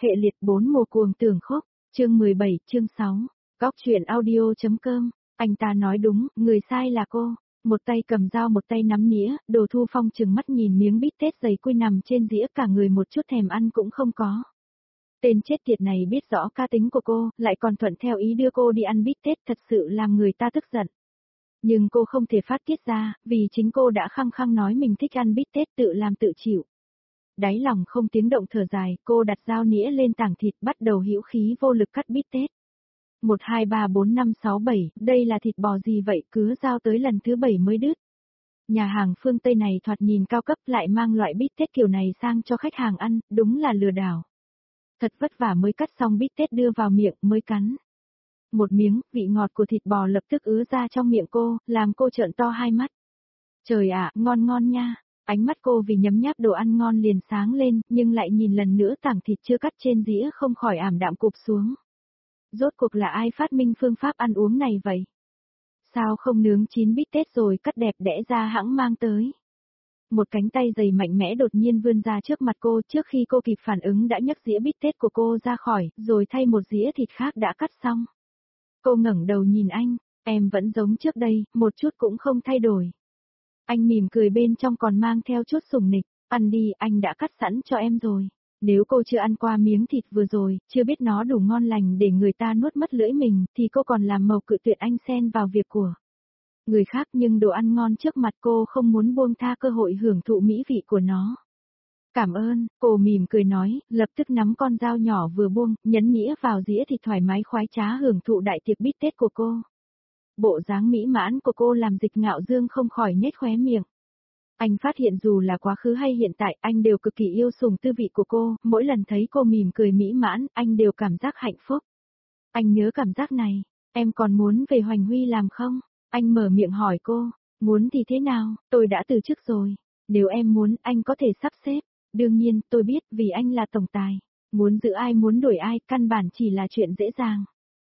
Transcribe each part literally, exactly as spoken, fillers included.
Hệ liệt bốn mùa cuồng tưởng khúc, chương mười bảy, chương sáu. Góc truyện audio.com, anh ta nói đúng, người sai là cô. Một tay cầm dao một tay nắm nĩa, Đồ Thu Phong trừng mắt nhìn miếng bít tết dày cui nằm trên dĩa, cả người một chút thèm ăn cũng không có. Tên chết tiệt này biết rõ cá tính của cô, lại còn thuận theo ý đưa cô đi ăn bít tết, thật sự làm người ta tức giận. Nhưng cô không thể phát tiết ra, vì chính cô đã khăng khăng nói mình thích ăn bít tết, tự làm tự chịu. Đáy lòng không tiếng động thở dài, cô đặt dao nĩa lên tảng thịt, bắt đầu hữu khí vô lực cắt bít tết. một, hai, ba, bốn, năm, sáu, bảy, đây là thịt bò gì vậy, cứ giao tới lần thứ bảy mới đứt. Nhà hàng phương Tây này thoạt nhìn cao cấp, lại mang loại bít tết kiểu này sang cho khách hàng ăn, đúng là lừa đảo. Thật vất vả mới cắt xong bít tết đưa vào miệng mới cắn. Một miếng, vị ngọt của thịt bò lập tức ứa ra trong miệng cô, làm cô trợn to hai mắt. Trời ạ, ngon ngon nha. Ánh mắt cô vì nhấm nháp đồ ăn ngon liền sáng lên, nhưng lại nhìn lần nữa tảng thịt chưa cắt trên dĩa không khỏi ảm đạm cụp xuống. Rốt cuộc là ai phát minh phương pháp ăn uống này vậy? Sao không nướng chín bít tết rồi cắt đẹp đẽ ra hãng mang tới? Một cánh tay dày mạnh mẽ đột nhiên vươn ra trước mặt cô, trước khi cô kịp phản ứng đã nhấc dĩa bít tết của cô ra khỏi, rồi thay một dĩa thịt khác đã cắt xong. Cô ngẩng đầu nhìn anh, em vẫn giống trước đây, một chút cũng không thay đổi. Anh mỉm cười bên trong còn mang theo chút sủng nịch, ăn đi, anh đã cắt sẵn cho em rồi. Nếu cô chưa ăn qua miếng thịt vừa rồi, chưa biết nó đủ ngon lành để người ta nuốt mất lưỡi mình, thì cô còn làm màu cự tuyệt anh xen vào việc của người khác, nhưng đồ ăn ngon trước mặt cô không muốn buông tha cơ hội hưởng thụ mỹ vị của nó. Cảm ơn, cô mỉm cười nói, lập tức nắm con dao nhỏ vừa buông, nhấn nĩa vào dĩa thịt thoải mái khoái trá hưởng thụ đại tiệc bít tết của cô. Bộ dáng mỹ mãn của cô làm Dịch Ngạo Dương không khỏi nhếch khóe miệng. Anh phát hiện dù là quá khứ hay hiện tại, anh đều cực kỳ yêu sủng tư vị của cô, mỗi lần thấy cô mỉm cười mỹ mãn, anh đều cảm giác hạnh phúc. Anh nhớ cảm giác này, em còn muốn về Hoành Huy làm không? Anh mở miệng hỏi cô, muốn thì thế nào, tôi đã từ chức rồi. Nếu em muốn, anh có thể sắp xếp. Đương nhiên, tôi biết, vì anh là tổng tài. Muốn giữ ai muốn đuổi ai, căn bản chỉ là chuyện dễ dàng.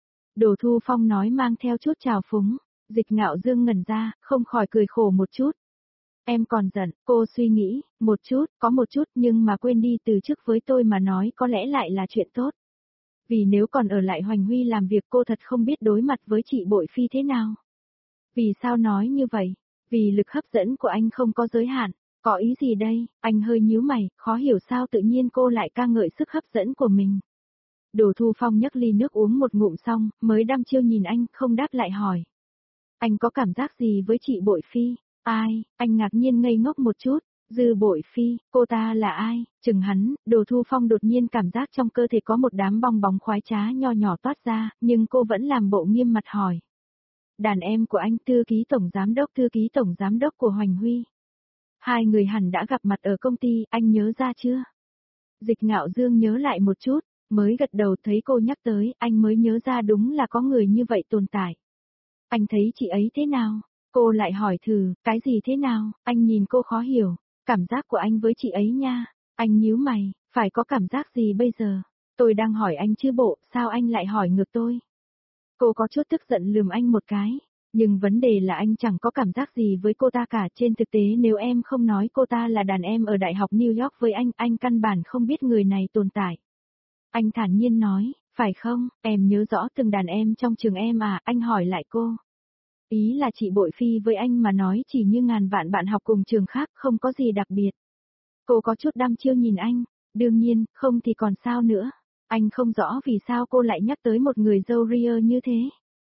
Đồ Thu Phong nói mang theo chút trào phúng. Dịch Ngạo Dương ngẩn ra, không khỏi cười khổ một chút. Em còn giận, cô suy nghĩ, một chút, có một chút, nhưng mà quên đi, từ chức với tôi mà nói có lẽ lại là chuyện tốt. Vì nếu còn ở lại Hoành Huy làm việc, cô thật không biết đối mặt với chị Bội Phi thế nào. Vì sao nói như vậy? Vì lực hấp dẫn của anh không có giới hạn. Có ý gì đây? Anh hơi nhíu mày, khó hiểu sao tự nhiên cô lại ca ngợi sức hấp dẫn của mình. Đồ Thu Phong nhấc ly nước uống một ngụm xong, mới đăm chiêu nhìn anh, không đáp lại hỏi. Anh có cảm giác gì với chị Bội Phi? Ai? Anh ngạc nhiên ngây ngốc một chút. Dư Bội Phi, cô ta là ai? Chừng hắn, Đồ Thu Phong đột nhiên cảm giác trong cơ thể có một đám bong bóng khoái trá nho nhỏ toát ra, nhưng cô vẫn làm bộ nghiêm mặt hỏi. Đàn em của anh, thư ký tổng giám đốc, thư ký tổng giám đốc của Hoành Huy. Hai người hẳn đã gặp mặt ở công ty, anh nhớ ra chưa? Dịch Ngạo Dương nhớ lại một chút, mới gật đầu, thấy cô nhắc tới, anh mới nhớ ra đúng là có người như vậy tồn tại. Anh thấy chị ấy thế nào? Cô lại hỏi thử, cái gì thế nào? Anh nhìn cô khó hiểu, cảm giác của anh với chị ấy nha. Anh nhíu mày, phải có cảm giác gì bây giờ? Tôi đang hỏi anh chứ bộ, sao anh lại hỏi ngược tôi? Cô có chút tức giận lườm anh một cái, nhưng vấn đề là anh chẳng có cảm giác gì với cô ta cả. Trên thực tế nếu em không nói cô ta là đàn em ở Đại học New York với anh, anh căn bản không biết người này tồn tại. Anh thản nhiên nói, phải không, em nhớ rõ từng đàn em trong trường em à, anh hỏi lại cô. Ý là chị Bội Phi với anh mà nói chỉ như ngàn vạn bạn học cùng trường khác, không có gì đặc biệt. Cô có chút đăm chiêu nhìn anh, đương nhiên, không thì còn sao nữa. Anh không rõ vì sao cô lại nhắc tới một người dâu ria như thế.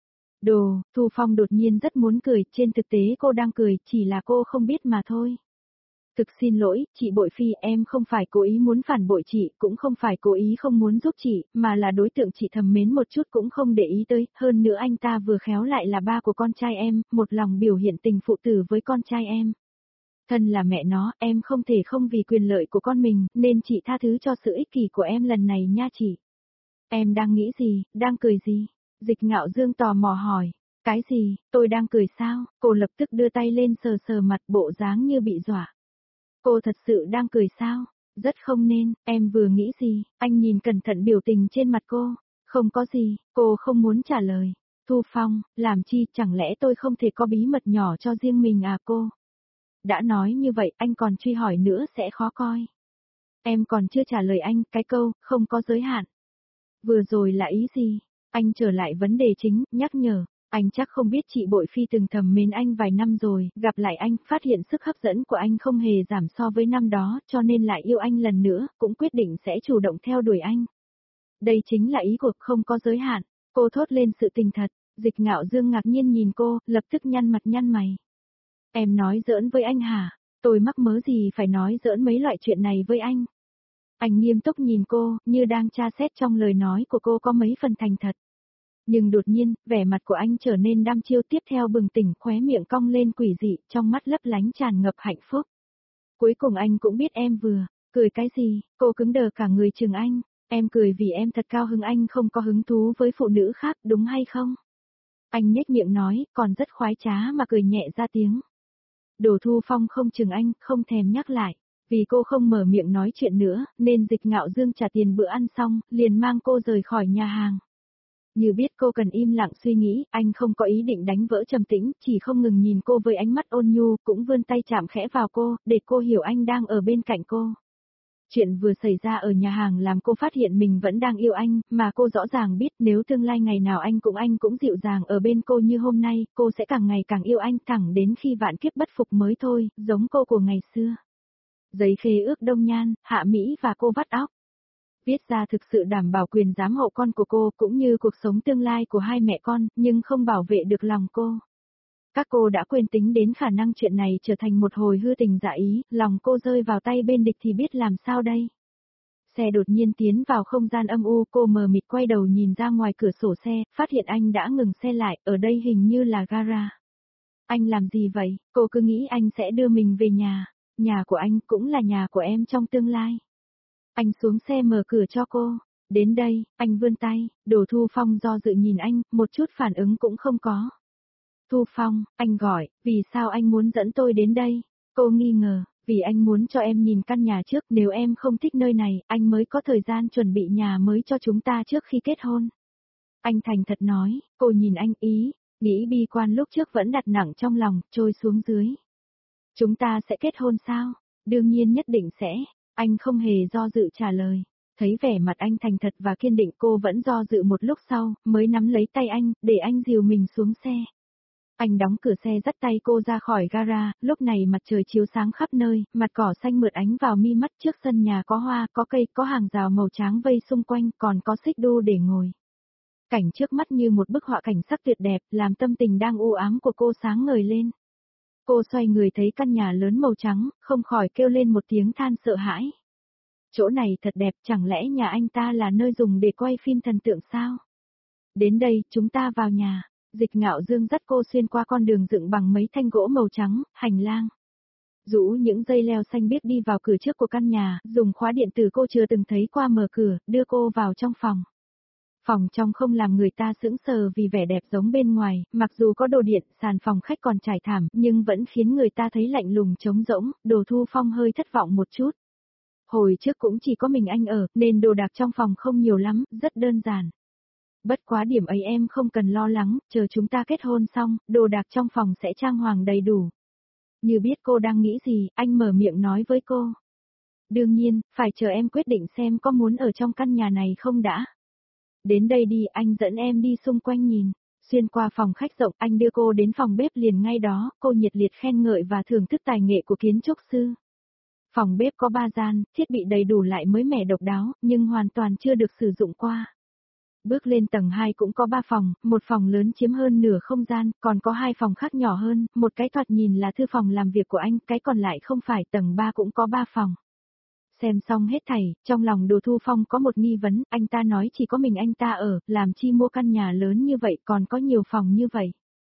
Đồ, Thu Phong đột nhiên rất muốn cười, trên thực tế cô đang cười, chỉ là cô không biết mà thôi. Thực xin lỗi, chị Bội Phi, em không phải cố ý muốn phản bội chị, cũng không phải cố ý không muốn giúp chị, mà là đối tượng chị thầm mến một chút cũng không để ý tới, hơn nữa anh ta vừa khéo lại là ba của con trai em, một lòng biểu hiện tình phụ tử với con trai em. Thân là mẹ nó, em không thể không vì quyền lợi của con mình, nên chị tha thứ cho sự ích kỷ của em lần này nha chị. Em đang nghĩ gì, đang cười gì? Dịch Ngạo Dương tò mò hỏi. Cái gì, tôi đang cười sao? Cô lập tức đưa tay lên sờ sờ mặt, bộ dáng như bị dọa. Cô thật sự đang cười sao? Rất không nên, em vừa nghĩ gì? Anh nhìn cẩn thận biểu tình trên mặt cô. Không có gì, cô không muốn trả lời. Thu Phong, làm chi, chẳng lẽ tôi không thể có bí mật nhỏ cho riêng mình à cô? Đã nói như vậy, anh còn truy hỏi nữa sẽ khó coi. Em còn chưa trả lời anh, cái câu, không có giới hạn. Vừa rồi là ý gì? Anh trở lại vấn đề chính, nhắc nhở. Anh chắc không biết chị Bội Phi từng thầm mến anh vài năm rồi, gặp lại anh, phát hiện sức hấp dẫn của anh không hề giảm so với năm đó, cho nên lại yêu anh lần nữa, cũng quyết định sẽ chủ động theo đuổi anh. Đây chính là ý của không có giới hạn. Cô thốt lên sự tình thật, Dịch Ngạo Dương ngạc nhiên nhìn cô, lập tức nhăn mặt nhăn mày. Em nói giỡn với anh hả? Tôi mắc mớ gì phải nói giỡn mấy loại chuyện này với anh? Anh nghiêm túc nhìn cô, như đang tra xét trong lời nói của cô có mấy phần thành thật. Nhưng đột nhiên, vẻ mặt của anh trở nên đăm chiêu, tiếp theo bừng tỉnh, khóe miệng cong lên quỷ dị, trong mắt lấp lánh tràn ngập hạnh phúc. Cuối cùng anh cũng biết em vừa, cười cái gì, cô cứng đờ cả người chừng anh, em cười vì em thật cao hứng, anh không có hứng thú với phụ nữ khác, đúng hay không? Anh nhếch miệng nói, còn rất khoái trá mà cười nhẹ ra tiếng. Đồ Thu Phong không chừng anh, không thèm nhắc lại. Vì cô không mở miệng nói chuyện nữa, nên Dịch Ngạo Dương trả tiền bữa ăn xong, liền mang cô rời khỏi nhà hàng. Như biết cô cần im lặng suy nghĩ, anh không có ý định đánh vỡ trầm tĩnh, chỉ không ngừng nhìn cô với ánh mắt ôn nhu, cũng vươn tay chạm khẽ vào cô, để cô hiểu anh đang ở bên cạnh cô. Chuyện vừa xảy ra ở nhà hàng làm cô phát hiện mình vẫn đang yêu anh, mà cô rõ ràng biết nếu tương lai ngày nào anh cũng anh cũng dịu dàng ở bên cô như hôm nay, cô sẽ càng ngày càng yêu anh thẳng đến khi vạn kiếp bất phục mới thôi, giống cô của ngày xưa. Giấy khế ước Đông Nhan, Hạ Mỹ và cô vắt óc. Viết ra thực sự đảm bảo quyền giám hộ con của cô cũng như cuộc sống tương lai của hai mẹ con, nhưng không bảo vệ được lòng cô. Các cô đã quên tính đến khả năng chuyện này trở thành một hồi hư tình giả ý, lòng cô rơi vào tay bên địch thì biết làm sao đây. Xe đột nhiên tiến vào không gian âm u, cô mờ mịt quay đầu nhìn ra ngoài cửa sổ xe, phát hiện anh đã ngừng xe lại, ở đây hình như là gara. Anh làm gì vậy? Cô cứ nghĩ anh sẽ đưa mình về nhà, nhà của anh cũng là nhà của em trong tương lai. Anh xuống xe mở cửa cho cô. Đến đây, anh vươn tay, Đồ Thu Phong do dự nhìn anh, một chút phản ứng cũng không có. Thu Phong, anh gọi, vì sao anh muốn dẫn tôi đến đây? Cô nghi ngờ, vì anh muốn cho em nhìn căn nhà trước, nếu em không thích nơi này, anh mới có thời gian chuẩn bị nhà mới cho chúng ta trước khi kết hôn. Anh thành thật nói, cô nhìn anh ý, nghĩ bi quan lúc trước vẫn đặt nặng trong lòng, trôi xuống dưới. Chúng ta sẽ kết hôn sao? Đương nhiên nhất định sẽ. Anh không hề do dự trả lời. Thấy vẻ mặt anh thành thật và kiên định, cô vẫn do dự một lúc sau, mới nắm lấy tay anh, để anh dìu mình xuống xe. Anh đóng cửa xe dắt tay cô ra khỏi gara, lúc này mặt trời chiếu sáng khắp nơi, mặt cỏ xanh mượt ánh vào mi mắt, trước sân nhà có hoa, có cây, có hàng rào màu trắng vây xung quanh, còn có xích đu để ngồi. Cảnh trước mắt như một bức họa cảnh sắc tuyệt đẹp, làm tâm tình đang u ám của cô sáng ngời lên. Cô xoay người thấy căn nhà lớn màu trắng, không khỏi kêu lên một tiếng than sợ hãi. Chỗ này thật đẹp, chẳng lẽ nhà anh ta là nơi dùng để quay phim thần tượng sao? Đến đây, chúng ta vào nhà. Dịch Ngạo Dương dắt cô xuyên qua con đường dựng bằng mấy thanh gỗ màu trắng, hành lang. Rũ những dây leo xanh biếc đi vào cửa trước của căn nhà, dùng khóa điện tử cô chưa từng thấy qua mở cửa, đưa cô vào trong phòng. Phòng trong không làm người ta sững sờ vì vẻ đẹp giống bên ngoài, mặc dù có đồ điện, sàn phòng khách còn trải thảm, nhưng vẫn khiến người ta thấy lạnh lùng trống rỗng, Đồ Thu Phong hơi thất vọng một chút. Hồi trước cũng chỉ có mình anh ở, nên đồ đạc trong phòng không nhiều lắm, rất đơn giản. Bất quá điểm ấy em không cần lo lắng, chờ chúng ta kết hôn xong, đồ đạc trong phòng sẽ trang hoàng đầy đủ. Như biết cô đang nghĩ gì, anh mở miệng nói với cô. Đương nhiên, phải chờ em quyết định xem có muốn ở trong căn nhà này không đã. Đến đây đi, anh dẫn em đi xung quanh nhìn. Xuyên qua phòng khách rộng, anh đưa cô đến phòng bếp liền ngay đó, cô nhiệt liệt khen ngợi và thưởng thức tài nghệ của kiến trúc sư. Phòng bếp có ba gian, thiết bị đầy đủ lại mới mẻ độc đáo, nhưng hoàn toàn chưa được sử dụng qua. Bước lên tầng hai cũng có ba phòng, một phòng lớn chiếm hơn nửa không gian, còn có hai phòng khác nhỏ hơn, một cái thoạt nhìn là thư phòng làm việc của anh, cái còn lại không phải, tầng ba cũng có ba phòng. Xem xong hết thảy, trong lòng Đồ Thu Phong có một nghi vấn, anh ta nói chỉ có mình anh ta ở, làm chi mua căn nhà lớn như vậy còn có nhiều phòng như vậy.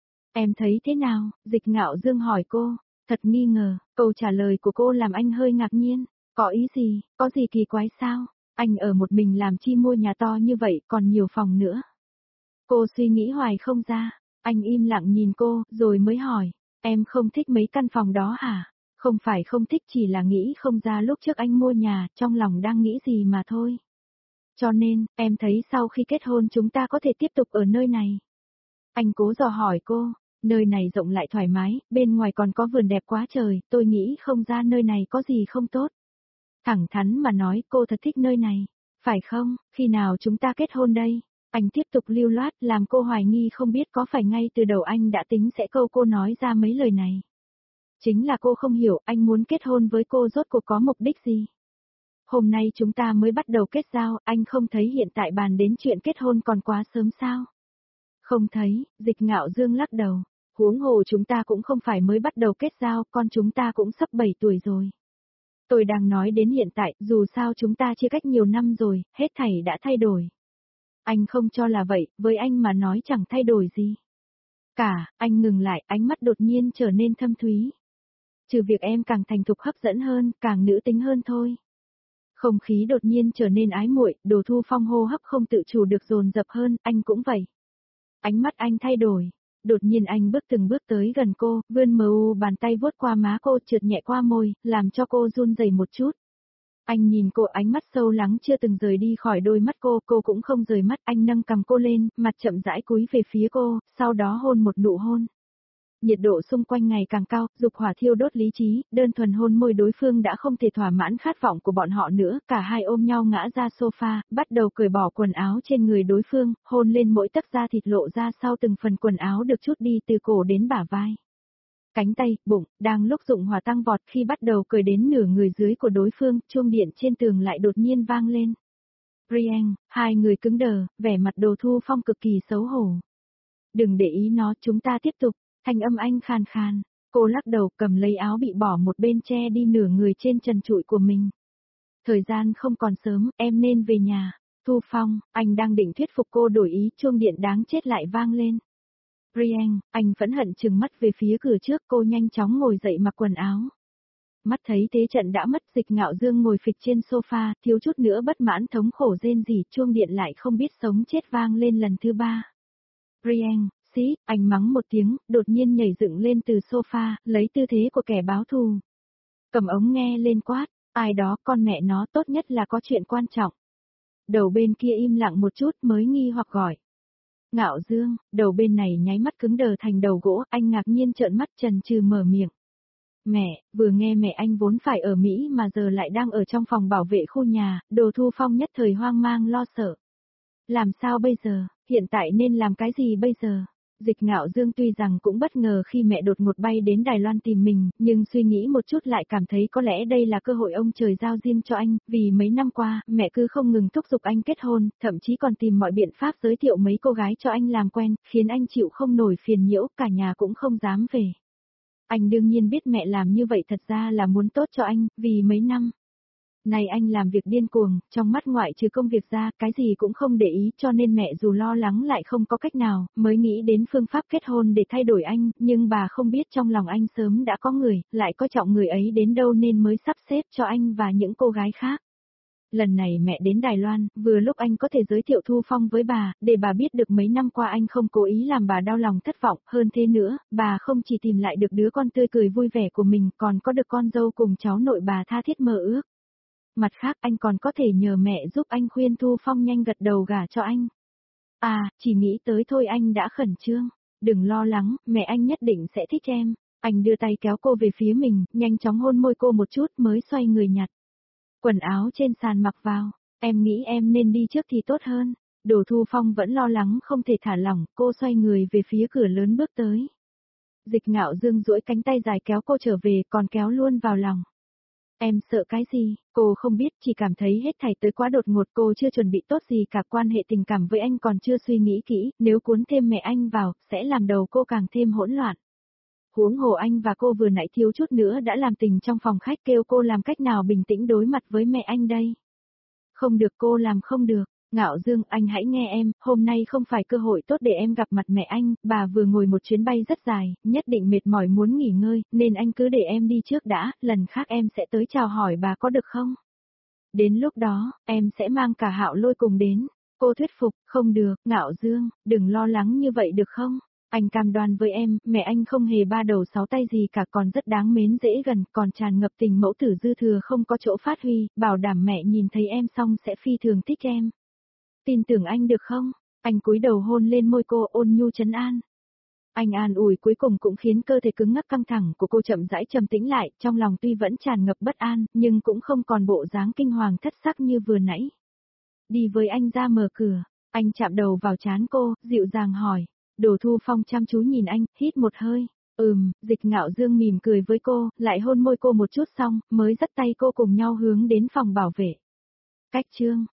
Em thấy thế nào? Dịch Ngạo Dương hỏi cô, thật nghi ngờ, câu trả lời của cô làm anh hơi ngạc nhiên, có ý gì, có gì kỳ quái sao? Anh ở một mình làm chi mua nhà to như vậy còn nhiều phòng nữa. Cô suy nghĩ hoài không ra, anh im lặng nhìn cô, rồi mới hỏi, em không thích mấy căn phòng đó hả? Không phải không thích, chỉ là nghĩ không ra lúc trước anh mua nhà, trong lòng đang nghĩ gì mà thôi. Cho nên, em thấy sau khi kết hôn chúng ta có thể tiếp tục ở nơi này. Anh cố dò hỏi cô, nơi này rộng lại thoải mái, bên ngoài còn có vườn đẹp quá trời, tôi nghĩ không ra nơi này có gì không tốt. Thẳng thắn mà nói cô thật thích nơi này. Phải không, khi nào chúng ta kết hôn đây? Anh tiếp tục lưu loát làm cô hoài nghi không biết có phải ngay từ đầu anh đã tính sẽ câu cô nói ra mấy lời này. Chính là cô không hiểu anh muốn kết hôn với cô rốt cuộc có mục đích gì. Hôm nay chúng ta mới bắt đầu kết giao, anh không thấy hiện tại bàn đến chuyện kết hôn còn quá sớm sao? Không thấy, Dịch Ngạo Dương lắc đầu. Huống hồ chúng ta cũng không phải mới bắt đầu kết giao, con chúng ta cũng sắp bảy tuổi rồi. Tôi đang nói đến hiện tại, dù sao chúng ta chia cách nhiều năm rồi, hết thảy đã thay đổi. Anh không cho là vậy, với anh mà nói chẳng thay đổi gì. Cả, anh ngừng lại, ánh mắt đột nhiên trở nên thâm thúy. Trừ việc em càng thành thục hấp dẫn hơn, càng nữ tính hơn thôi. Không khí đột nhiên trở nên ái muội, Đồ Thu Phong hô hấp không tự chủ được dồn dập hơn, anh cũng vậy. Ánh mắt anh thay đổi. Đột nhiên anh bước từng bước tới gần cô, vươn mờ u bàn tay vuốt qua má cô trượt nhẹ qua môi, làm cho cô run rẩy một chút. Anh nhìn cô ánh mắt sâu lắng chưa từng rời đi khỏi đôi mắt cô, cô cũng không rời mắt, anh nâng cầm cô lên, mặt chậm rãi cúi về phía cô, sau đó hôn một nụ hôn. Nhiệt độ xung quanh ngày càng cao, dục hỏa thiêu đốt lý trí, đơn thuần hôn môi đối phương đã không thể thỏa mãn khát vọng của bọn họ nữa, cả hai ôm nhau ngã ra sofa, bắt đầu cởi bỏ quần áo trên người đối phương, hôn lên mỗi tấc da thịt lộ ra sau từng phần quần áo được trút đi từ cổ đến bả vai. Cánh tay, bụng, đang lúc dụng hỏa tăng vọt khi bắt đầu cởi đến nửa người dưới của đối phương, chuông điện trên tường lại đột nhiên vang lên. Brian, hai người cứng đờ, vẻ mặt Đồ Thu Phong cực kỳ xấu hổ. Đừng để ý nó, chúng ta tiếp tục. Thanh âm anh khàn khàn, cô lắc đầu cầm lấy áo bị bỏ một bên che đi nửa người trên trần trụi của mình. Thời gian không còn sớm, em nên về nhà. Thu Phong, anh đang định thuyết phục cô đổi ý, chuông điện đáng chết lại vang lên. Brian, anh phẫn hận trừng mắt về phía cửa trước, cô nhanh chóng ngồi dậy mặc quần áo. Mắt thấy thế trận đã mất, Dịch Ngạo Dương ngồi phịch trên sofa, thiếu chút nữa bất mãn thống khổ rên rỉ, chuông điện lại không biết sống chết vang lên lần thứ ba. Brian, xí, anh mắng một tiếng, đột nhiên nhảy dựng lên từ sofa, lấy tư thế của kẻ báo thù. Cầm ống nghe lên quát, ai đó con mẹ nó tốt nhất là có chuyện quan trọng. Đầu bên kia im lặng một chút mới nghi hoặc gọi. Ngạo Dương, đầu bên này nháy mắt cứng đờ thành đầu gỗ, anh ngạc nhiên trợn mắt chần chừ mở miệng. Mẹ, vừa nghe mẹ anh vốn phải ở Mỹ mà giờ lại đang ở trong phòng bảo vệ khu nhà, Đồ Thu Phong nhất thời hoang mang lo sợ. Làm sao bây giờ, hiện tại nên làm cái gì bây giờ? Dịch Ngạo Dương tuy rằng cũng bất ngờ khi mẹ đột ngột bay đến Đài Loan tìm mình, nhưng suy nghĩ một chút lại cảm thấy có lẽ đây là cơ hội ông trời giao riêng cho anh, vì mấy năm qua, mẹ cứ không ngừng thúc giục anh kết hôn, thậm chí còn tìm mọi biện pháp giới thiệu mấy cô gái cho anh làm quen, khiến anh chịu không nổi phiền nhiễu, cả nhà cũng không dám về. Anh đương nhiên biết mẹ làm như vậy thật ra là muốn tốt cho anh, vì mấy năm này anh làm việc điên cuồng, trong mắt ngoại trừ công việc ra, cái gì cũng không để ý, cho nên mẹ dù lo lắng lại không có cách nào, mới nghĩ đến phương pháp kết hôn để thay đổi anh, nhưng bà không biết trong lòng anh sớm đã có người, lại coi trọng người ấy đến đâu nên mới sắp xếp cho anh và những cô gái khác. Lần này mẹ đến Đài Loan, vừa lúc anh có thể giới thiệu Thu Phong với bà, để bà biết được mấy năm qua anh không cố ý làm bà đau lòng thất vọng, hơn thế nữa, bà không chỉ tìm lại được đứa con tươi cười vui vẻ của mình, còn có được con dâu cùng cháu nội bà tha thiết mơ ước. Mặt khác anh còn có thể nhờ mẹ giúp anh khuyên Thu Phong nhanh gật đầu gả cho anh. À, chỉ nghĩ tới thôi anh đã khẩn trương. Đừng lo lắng, mẹ anh nhất định sẽ thích em. Anh đưa tay kéo cô về phía mình, nhanh chóng hôn môi cô một chút mới xoay người nhặt quần áo trên sàn mặc vào. Em nghĩ em nên đi trước thì tốt hơn. Đồ Thu Phong vẫn lo lắng không thể thả lỏng, cô xoay người về phía cửa lớn bước tới. Dịch Ngạo Dương duỗi cánh tay dài kéo cô trở về còn kéo luôn vào lòng. Em sợ cái gì, cô không biết, chỉ cảm thấy hết thảy tới quá đột ngột, cô chưa chuẩn bị tốt gì cả, quan hệ tình cảm với anh còn chưa suy nghĩ kỹ, nếu cuốn thêm mẹ anh vào, sẽ làm đầu cô càng thêm hỗn loạn. Huống hồ anh và cô vừa nãy thiếu chút nữa đã làm tình trong phòng khách, kêu cô làm cách nào bình tĩnh đối mặt với mẹ anh đây. Không được, cô làm không được. Ngạo Dương, anh hãy nghe em, hôm nay không phải cơ hội tốt để em gặp mặt mẹ anh, bà vừa ngồi một chuyến bay rất dài, nhất định mệt mỏi muốn nghỉ ngơi, nên anh cứ để em đi trước đã, lần khác em sẽ tới chào hỏi bà có được không? Đến lúc đó, em sẽ mang cả Hạo Lôi cùng đến. Cô thuyết phục, không được, Ngạo Dương, đừng lo lắng như vậy được không? Anh cam đoan với em, mẹ anh không hề ba đầu sáu tay gì cả, còn rất đáng mến dễ gần, còn tràn ngập tình mẫu tử dư thừa không có chỗ phát huy, bảo đảm mẹ nhìn thấy em xong sẽ phi thường thích em. Tin tưởng anh được không? Anh cúi đầu hôn lên môi cô, ôn nhu trấn an. Anh an ủi cuối cùng cũng khiến cơ thể cứng ngắc căng thẳng của cô chậm rãi trầm tĩnh lại, trong lòng tuy vẫn tràn ngập bất an, nhưng cũng không còn bộ dáng kinh hoàng thất sắc như vừa nãy. Đi với anh ra mở cửa, anh chạm đầu vào trán cô, dịu dàng hỏi. Đồ Thu Phong chăm chú nhìn anh, hít một hơi. Ừm, Dịch Ngạo Dương mỉm cười với cô, lại hôn môi cô một chút xong, mới dắt tay cô cùng nhau hướng đến phòng bảo vệ. Cách chương